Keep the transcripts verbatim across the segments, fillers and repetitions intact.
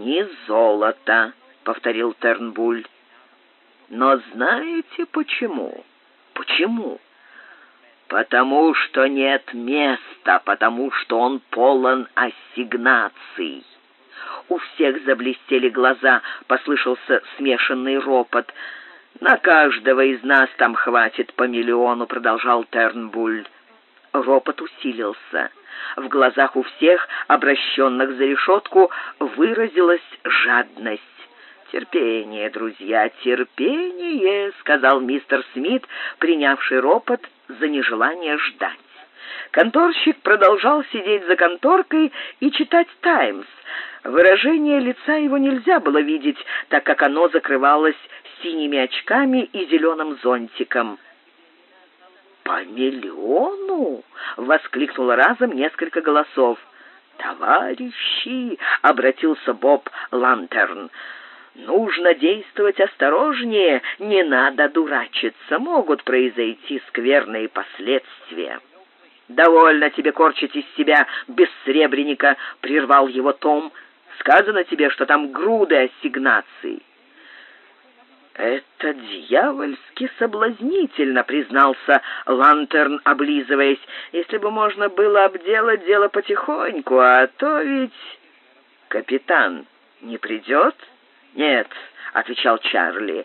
ни золота», — повторил Тернбуль. «Но знаете почему? Почему? Потому что нет места, потому что он полон ассигнаций». У всех заблестели глаза, послышался смешанный ропот. «На каждого из нас там хватит по миллиону», — продолжал Тернбуль. Ропот усилился. В глазах у всех, обращенных за решетку, выразилась жадность. «Терпение, друзья, терпение», — сказал мистер Смит, принявший ропот за нежелание ждать. Конторщик продолжал сидеть за конторкой и читать «Таймс». Выражение лица его нельзя было видеть, так как оно закрывалось синими очками и зеленым зонтиком. «По миллиону!» — воскликнуло разом несколько голосов. «Товарищи!» — обратился Боб Лантерн. «Нужно действовать осторожнее, не надо дурачиться, могут произойти скверные последствия». «Довольно тебе корчить из себя бессребреника», — прервал его Том. «Сказано тебе, что там груды ассигнаций». «Это дьявольски соблазнительно», — признался Лантерн, облизываясь. «Если бы можно было обделать дело потихоньку, а то ведь...» «Капитан не придет?» «Нет», — отвечал Чарли.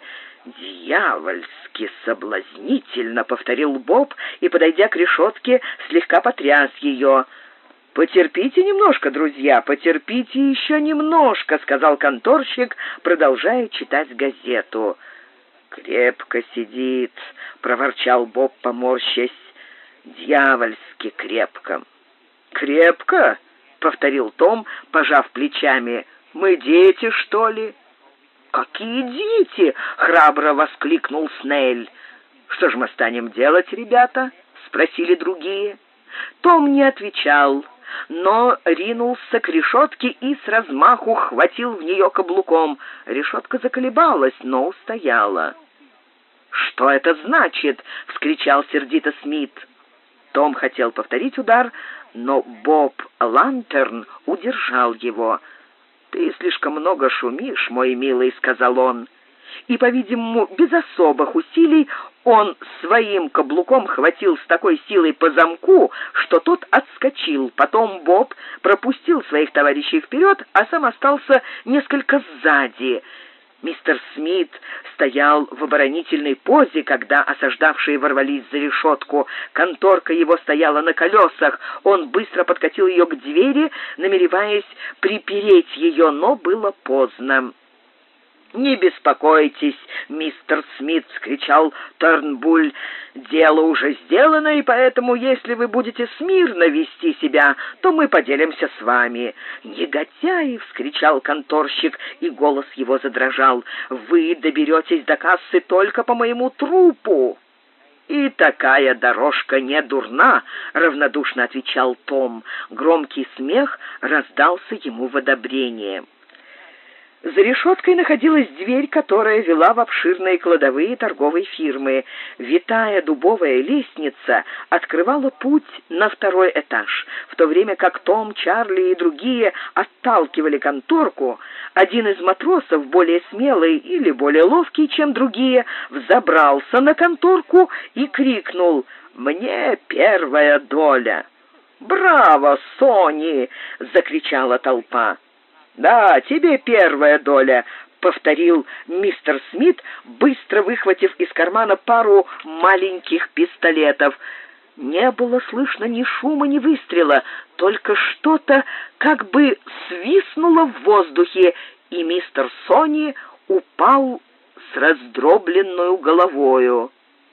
«Дьявольски соблазнительно», — повторил Боб и, подойдя к решетке, слегка потряс ее. «Потерпите немножко, друзья, потерпите еще немножко», — сказал конторщик, продолжая читать газету. «Крепко сидит», — проворчал Боб, поморщась. «Дьявольски крепко». «Крепко?» — повторил Том, пожав плечами. «Мы дети, что ли?» «Какие дети?» — храбро воскликнул Снейль. «Что же мы станем делать, ребята?» — спросили другие. Том не отвечал, но ринулся к решетке и с размаху хватил в нее каблуком. Решетка заколебалась, но устояла. «Что это значит?» — вскричал сердито Смит. Том хотел повторить удар, но Боб Лантерн удержал его. «Ты слишком много шумишь, мой милый», — сказал он. И, по-видимому, без особых усилий он своим каблуком хватил с такой силой по замку, что тот отскочил. Потом Боб пропустил своих товарищей вперед, а сам остался несколько сзади. Мистер Смит стоял в оборонительной позе, когда осаждавшие ворвались за решетку. Конторка его стояла на колесах. Он быстро подкатил ее к двери, намереваясь припереть ее, но было поздно. «Не беспокойтесь, мистер Смит», — скричал Тернбуль, — «дело уже сделано, и поэтому, если вы будете смирно вести себя, то мы поделимся с вами». «Негодяи!» — вскричал конторщик, и голос его задрожал. «Вы доберетесь до кассы только по моему трупу». «И такая дорожка не дурна», — равнодушно отвечал Том. Громкий смех раздался ему в одобрение. За решеткой находилась дверь, которая вела в обширные кладовые торговой фирмы. Витая дубовая лестница открывала путь на второй этаж. В то время как Том, Чарли и другие отталкивали конторку, один из матросов, более смелый или более ловкий, чем другие, взобрался на конторку и крикнул: «Мне первая доля!» «Браво, Сони!» — закричала толпа. «Да, тебе первая доля», — повторил мистер Смит, быстро выхватив из кармана пару маленьких пистолетов. Не было слышно ни шума, ни выстрела, только что-то как бы свистнуло в воздухе, и мистер Сони упал с раздробленную головою.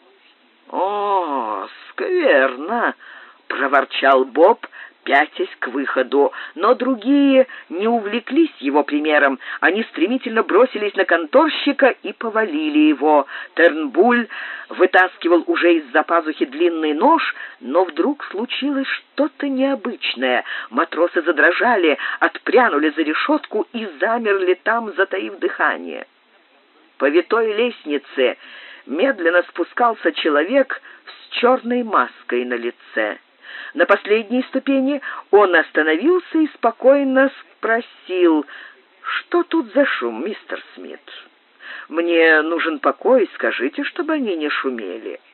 «О, скверно!» — проворчал Боб, пятясь к выходу, но другие не увлеклись его примером. Они стремительно бросились на конторщика и повалили его. Тернбуль вытаскивал уже из-за пазухи длинный нож, но вдруг случилось что-то необычное. Матросы задрожали, отпрянули за решетку и замерли там, затаив дыхание. По витой лестнице медленно спускался человек с черной маской на лице. На последней ступени он остановился и спокойно спросил: Что тут за шум, мистер Смит? Мне нужен покой, скажите, чтобы они не шумели.